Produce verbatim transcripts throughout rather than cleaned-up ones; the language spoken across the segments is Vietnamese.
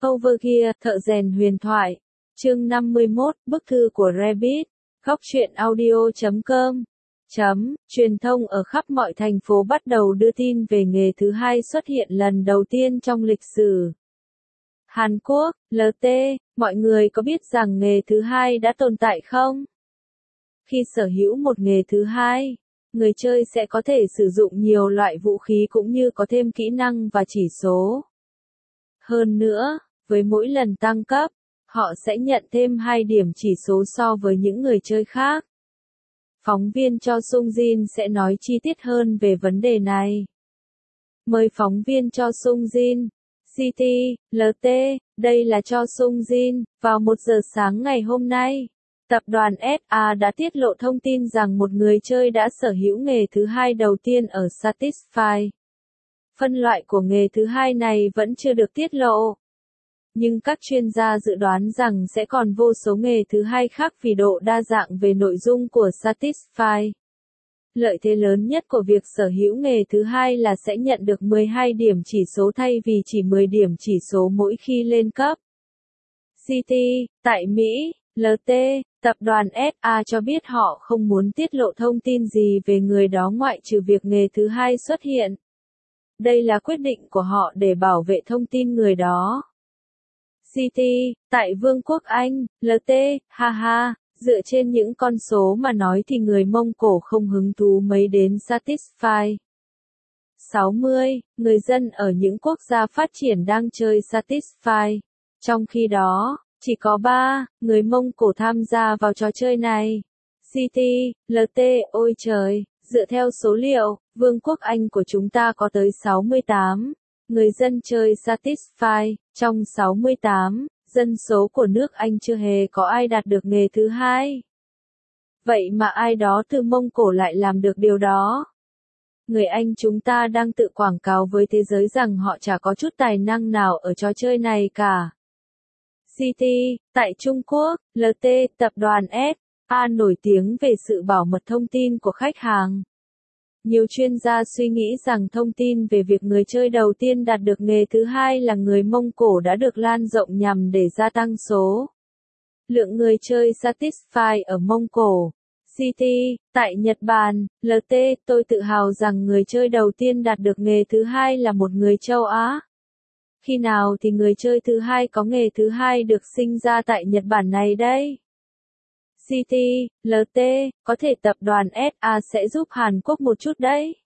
Overgear, thợ rèn huyền thoại. Chương năm mươi mốt, bức thư của Rabbit. Góc truyện audio chấm com. Chấm, truyền thông ở khắp mọi thành phố bắt đầu đưa tin về nghề thứ hai xuất hiện lần đầu tiên trong lịch sử. Hàn Quốc, lờ tê, mọi người có biết rằng nghề thứ hai đã tồn tại không? Khi sở hữu một nghề thứ hai, người chơi sẽ có thể sử dụng nhiều loại vũ khí cũng như có thêm kỹ năng và chỉ số. Hơn nữa, với mỗi lần tăng cấp, họ sẽ nhận thêm hai điểm chỉ số so với những người chơi khác. Phóng viên Cho Sung Jin sẽ nói chi tiết hơn về vấn đề này. Mời phóng viên Cho Sung Jin. xê tê, lờ tê, đây là Cho Sung Jin. Vào một giờ sáng ngày hôm nay, tập đoàn ét a đã tiết lộ thông tin rằng một người chơi đã sở hữu nghề thứ hai đầu tiên ở Satisfy. Phân loại của nghề thứ hai này vẫn chưa được tiết lộ. Nhưng các chuyên gia dự đoán rằng sẽ còn vô số nghề thứ hai khác vì độ đa dạng về nội dung của Satisfy. Lợi thế lớn nhất của việc sở hữu nghề thứ hai là sẽ nhận được mười hai điểm chỉ số thay vì chỉ mười điểm chỉ số mỗi khi lên cấp. xê tê, tại Mỹ, lờ tê, tập đoàn ét a cho biết họ không muốn tiết lộ thông tin gì về người đó ngoại trừ việc nghề thứ hai xuất hiện. Đây là quyết định của họ để bảo vệ thông tin người đó. xê tê, tại Vương quốc Anh, lờ tê, ha ha, dựa trên những con số mà nói thì người Mông Cổ không hứng thú mấy đến Satisfy. sáu mươi, người dân ở những quốc gia phát triển đang chơi Satisfy. Trong khi đó, chỉ có ba, người Mông Cổ tham gia vào trò chơi này. xê tê, lờ tê, ôi trời, dựa theo số liệu, Vương quốc Anh của chúng ta có tới sáu mươi tám. Người dân chơi Satisfy, trong sáu mươi tám, dân số của nước Anh chưa hề có ai đạt được nghề thứ hai. Vậy mà ai đó từ Mông Cổ lại làm được điều đó. Người Anh chúng ta đang tự quảng cáo với thế giới rằng họ chả có chút tài năng nào ở trò chơi này cả. xê tê, tại Trung Quốc, lờ tê, tập đoàn ét a nổi tiếng về sự bảo mật thông tin của khách hàng. Nhiều chuyên gia suy nghĩ rằng thông tin về việc người chơi đầu tiên đạt được nghề thứ hai là người Mông Cổ đã được lan rộng nhằm để gia tăng số lượng người chơi Satisfy ở Mông Cổ. xê tê, tại Nhật Bản, lờ tê, tôi tự hào rằng người chơi đầu tiên đạt được nghề thứ hai là một người châu Á. Khi nào thì người chơi thứ hai có nghề thứ hai được sinh ra tại Nhật Bản này đây? xê tê, lờ tê, có thể tập đoàn ét a sẽ giúp Hàn Quốc một chút đấy.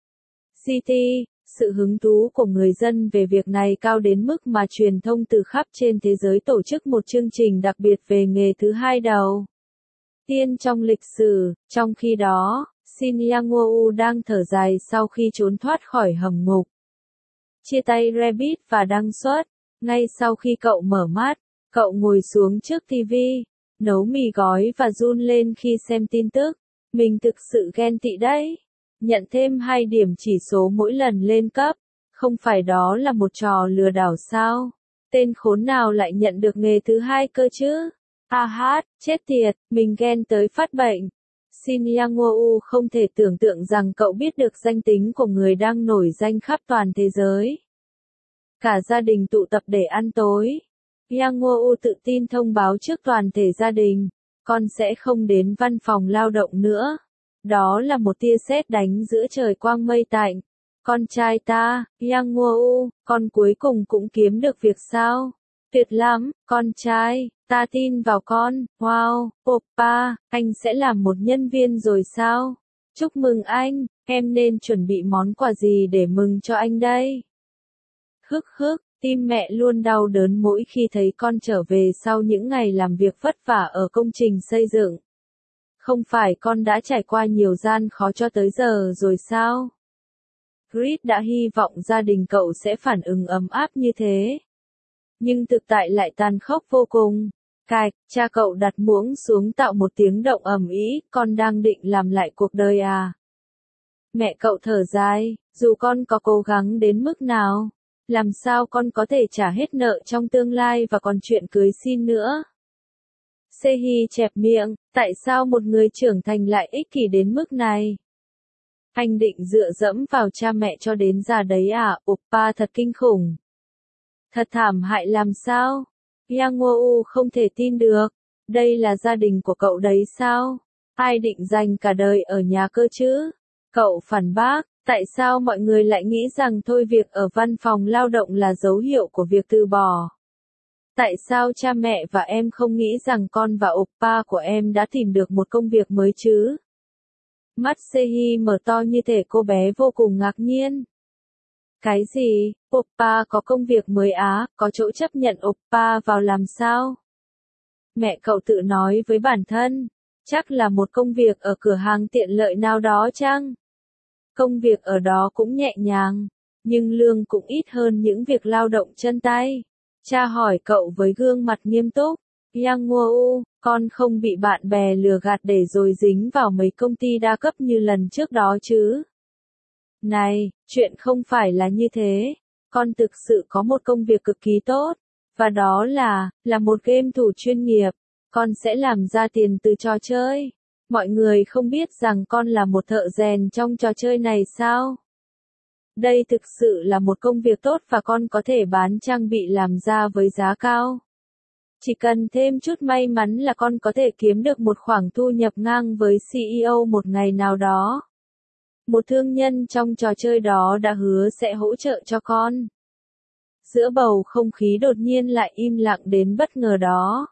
xê tê, sự hứng thú của người dân về việc này cao đến mức mà truyền thông từ khắp trên thế giới tổ chức một chương trình đặc biệt về nghề thứ hai đầu tiên trong lịch sử. Trong khi đó, Shin Yang-woo đang thở dài sau khi trốn thoát khỏi hầm ngục. Chia tay Rabbit và đăng xuất. Ngay sau khi cậu mở mắt, cậu ngồi xuống trước ti vi, nấu mì gói và run lên khi xem tin tức. Mình thực sự ghen tị đấy. Nhận thêm hai điểm chỉ số mỗi lần lên cấp. Không phải đó là một trò lừa đảo sao? Tên khốn nào lại nhận được nghề thứ hai cơ chứ? A hát, chết tiệt, mình ghen tới phát bệnh. Shin Yang-woo không thể tưởng tượng rằng cậu biết được danh tính của người đang nổi danh khắp toàn thế giới. Cả gia đình tụ tập để ăn tối. Yang-woo tự tin thông báo trước toàn thể gia đình, con sẽ không đến văn phòng lao động nữa. Đó là một tia sét đánh giữa trời quang mây tạnh. Con trai ta, Yang-woo, con cuối cùng cũng kiếm được việc sao? Tuyệt lắm, con trai, ta tin vào con. Wow, Oppa, anh sẽ làm một nhân viên rồi sao? Chúc mừng anh, em nên chuẩn bị món quà gì để mừng cho anh đây? Hức hức. Tim mẹ luôn đau đớn mỗi khi thấy con trở về sau những ngày làm việc vất vả ở công trình xây dựng. Không phải con đã trải qua nhiều gian khó cho tới giờ rồi sao? Chris đã hy vọng gia đình cậu sẽ phản ứng ấm áp như thế. Nhưng thực tại lại tàn khốc vô cùng. Cạch, cha cậu đặt muỗng xuống tạo một tiếng động ầm ĩ, con đang định làm lại cuộc đời à? Mẹ cậu thở dài, dù con có cố gắng đến mức nào, làm sao con có thể trả hết nợ trong tương lai và còn chuyện cưới xin nữa? Sehi chẹp miệng, tại sao một người trưởng thành lại ích kỷ đến mức này? Anh định dựa dẫm vào cha mẹ cho đến già đấy à? Oppa thật kinh khủng. Thật thảm hại làm sao? Yang Woo không thể tin được. Đây là gia đình của cậu đấy sao? Ai định dành cả đời ở nhà cơ chứ? Cậu phản bác, tại sao mọi người lại nghĩ rằng thôi việc ở văn phòng lao động là dấu hiệu của việc từ bỏ? Tại sao cha mẹ và em không nghĩ rằng con và oppa của em đã tìm được một công việc mới chứ? Mắt Se-hee mở to như thể cô bé vô cùng ngạc nhiên. Cái gì? Oppa có công việc mới á, có chỗ chấp nhận oppa vào làm sao? Mẹ cậu tự nói với bản thân, chắc là một công việc ở cửa hàng tiện lợi nào đó chăng? Công việc ở đó cũng nhẹ nhàng, nhưng lương cũng ít hơn những việc lao động chân tay. Cha hỏi cậu với gương mặt nghiêm túc. Yang Woo, con không bị bạn bè lừa gạt để rồi dính vào mấy công ty đa cấp như lần trước đó chứ? Này, chuyện không phải là như thế. Con thực sự có một công việc cực kỳ tốt, và đó là, là một game thủ chuyên nghiệp. Con sẽ làm ra tiền từ trò chơi. Mọi người không biết rằng con là một thợ rèn trong trò chơi này sao? Đây thực sự là một công việc tốt và con có thể bán trang bị làm ra với giá cao. Chỉ cần thêm chút may mắn là con có thể kiếm được một khoản thu nhập ngang với xê e ô một ngày nào đó. Một thương nhân trong trò chơi đó đã hứa sẽ hỗ trợ cho con. Giữa bầu không khí đột nhiên lại im lặng đến bất ngờ đó.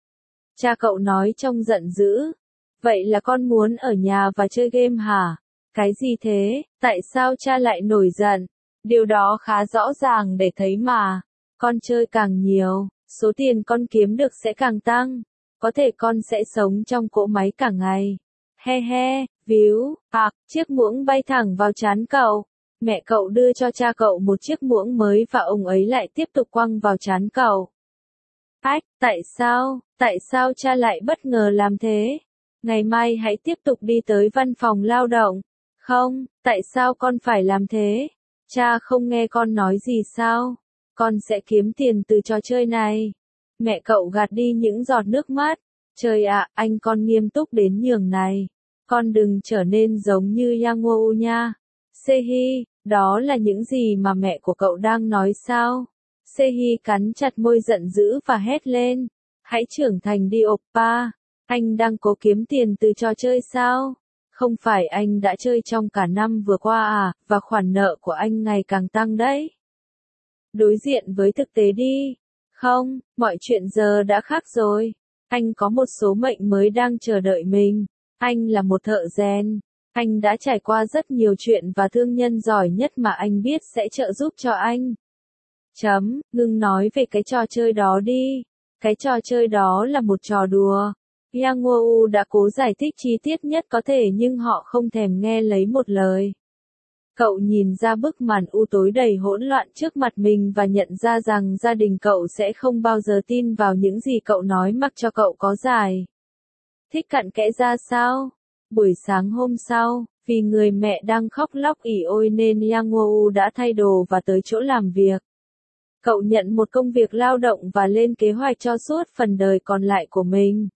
Cha cậu nói trong giận dữ. Vậy là con muốn ở nhà và chơi game hả? Cái gì thế? Tại sao cha lại nổi giận? Điều đó khá rõ ràng để thấy mà. Con chơi càng nhiều, số tiền con kiếm được sẽ càng tăng. Có thể con sẽ sống trong cỗ máy cả ngày. He he, víu, ạc, chiếc muỗng bay thẳng vào trán cậu. Mẹ cậu đưa cho cha cậu một chiếc muỗng mới và ông ấy lại tiếp tục quăng vào trán cậu. Ách, tại sao, tại sao cha lại bất ngờ làm thế? Ngày mai hãy tiếp tục đi tới văn phòng lao động. Không, tại sao con phải làm thế? Cha không nghe con nói gì sao? Con sẽ kiếm tiền từ trò chơi này. Mẹ cậu gạt đi những giọt nước mắt. Trời ạ, anh con nghiêm túc đến nhường này. Con đừng trở nên giống như Yang Woo nha. Se-hee, đó là những gì mà mẹ của cậu đang nói sao? Se-hee cắn chặt môi giận dữ và hét lên. Hãy trưởng thành đi oppa. Anh đang cố kiếm tiền từ trò chơi sao? Không phải anh đã chơi trong cả năm vừa qua à, và khoản nợ của anh ngày càng tăng đấy. Đối diện với thực tế đi. Không, mọi chuyện giờ đã khác rồi. Anh có một số mệnh mới đang chờ đợi mình. Anh là một thợ rèn. Anh đã trải qua rất nhiều chuyện và thương nhân giỏi nhất mà anh biết sẽ trợ giúp cho anh. Chấm, ngừng nói về cái trò chơi đó đi. Cái trò chơi đó là một trò đùa. Yang Woo đã cố giải thích chi tiết nhất có thể nhưng họ không thèm nghe lấy một lời. Cậu nhìn ra bức màn u tối đầy hỗn loạn trước mặt mình và nhận ra rằng gia đình cậu sẽ không bao giờ tin vào những gì cậu nói mặc cho cậu có giải. Thích cặn kẽ ra sao? Buổi sáng hôm sau, vì người mẹ đang khóc lóc ỉ ôi nên Yang Woo đã thay đồ và tới chỗ làm việc. Cậu nhận một công việc lao động và lên kế hoạch cho suốt phần đời còn lại của mình.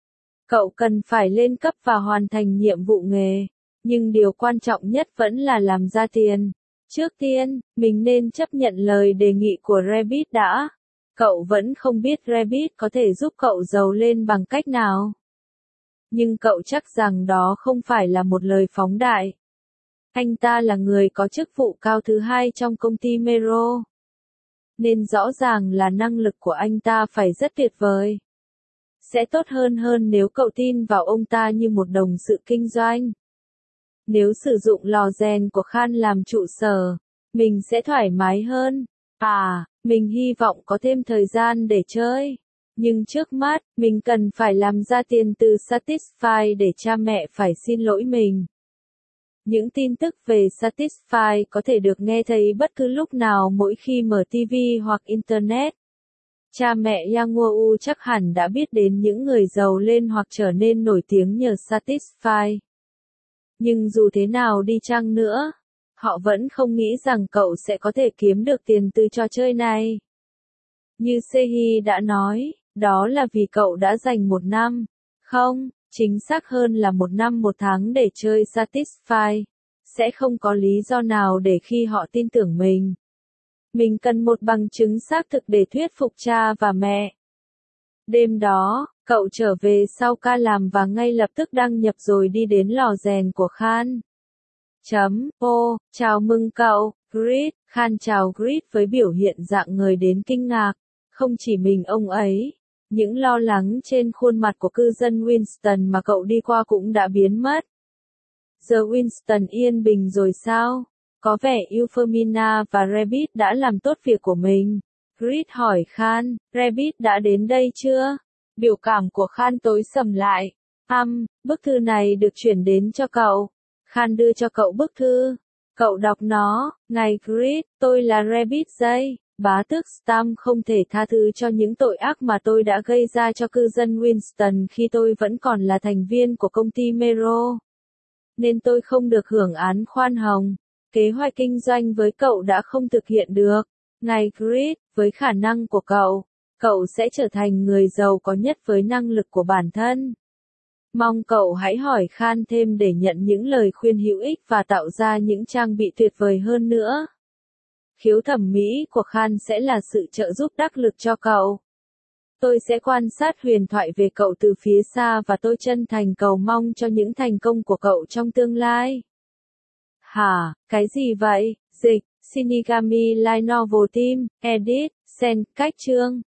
Cậu cần phải lên cấp và hoàn thành nhiệm vụ nghề. Nhưng điều quan trọng nhất vẫn là làm ra tiền. Trước tiên, mình nên chấp nhận lời đề nghị của Rabbit đã. Cậu vẫn không biết Rabbit có thể giúp cậu giàu lên bằng cách nào. Nhưng cậu chắc rằng đó không phải là một lời phóng đại. Anh ta là người có chức vụ cao thứ hai trong công ty Mero. Nên rõ ràng là năng lực của anh ta phải rất tuyệt vời. Sẽ tốt hơn hơn nếu cậu tin vào ông ta như một đồng sự kinh doanh. Nếu sử dụng lò rèn của Khan làm trụ sở, mình sẽ thoải mái hơn. À, mình hy vọng có thêm thời gian để chơi. Nhưng trước mắt, mình cần phải làm ra tiền từ Satisfy để cha mẹ phải xin lỗi mình. Những tin tức về Satisfy có thể được nghe thấy bất cứ lúc nào mỗi khi mở ti vi hoặc Internet. Cha mẹ Yang Woo chắc hẳn đã biết đến những người giàu lên hoặc trở nên nổi tiếng nhờ Satisfy. Nhưng dù thế nào đi chăng nữa, họ vẫn không nghĩ rằng cậu sẽ có thể kiếm được tiền từ trò chơi này. Như Se-hee đã nói, đó là vì cậu đã dành một năm, không, chính xác hơn là một năm một tháng để chơi Satisfy. Sẽ không có lý do nào để khi họ tin tưởng mình. Mình cần một bằng chứng xác thực để thuyết phục cha và mẹ. Đêm đó, cậu trở về sau ca làm và ngay lập tức đăng nhập rồi đi đến lò rèn của Khan. Chấm, ô, chào mừng cậu, Grit. Khan chào Grit với biểu hiện dạng người đến kinh ngạc. Không chỉ mình ông ấy, những lo lắng trên khuôn mặt của cư dân Winston mà cậu đi qua cũng đã biến mất. Giờ Winston yên bình rồi sao? Có vẻ Euphemina và Rabbit đã làm tốt việc của mình. Grit hỏi Khan, Rabbit đã đến đây chưa? Biểu cảm của Khan tối sầm lại. Âm, bức thư này được chuyển đến cho cậu. Khan đưa cho cậu bức thư. Cậu đọc nó, ngài Grit, tôi là Rabbit Jay. Bá tước Stam không thể tha thứ cho những tội ác mà tôi đã gây ra cho cư dân Winston khi tôi vẫn còn là thành viên của công ty Mero. Nên tôi không được hưởng án khoan hồng. Kế hoạch kinh doanh với cậu đã không thực hiện được. Ngài Grit, với khả năng của cậu, cậu sẽ trở thành người giàu có nhất với năng lực của bản thân. Mong cậu hãy hỏi Khan thêm để nhận những lời khuyên hữu ích và tạo ra những trang bị tuyệt vời hơn nữa. Khiếu thẩm mỹ của Khan sẽ là sự trợ giúp đắc lực cho cậu. Tôi sẽ quan sát huyền thoại về cậu từ phía xa và tôi chân thành cầu mong cho những thành công của cậu trong tương lai. Hả, cái gì vậy? Dịch, Shinigami Light Novel Team, Edit, Sen, cách chương.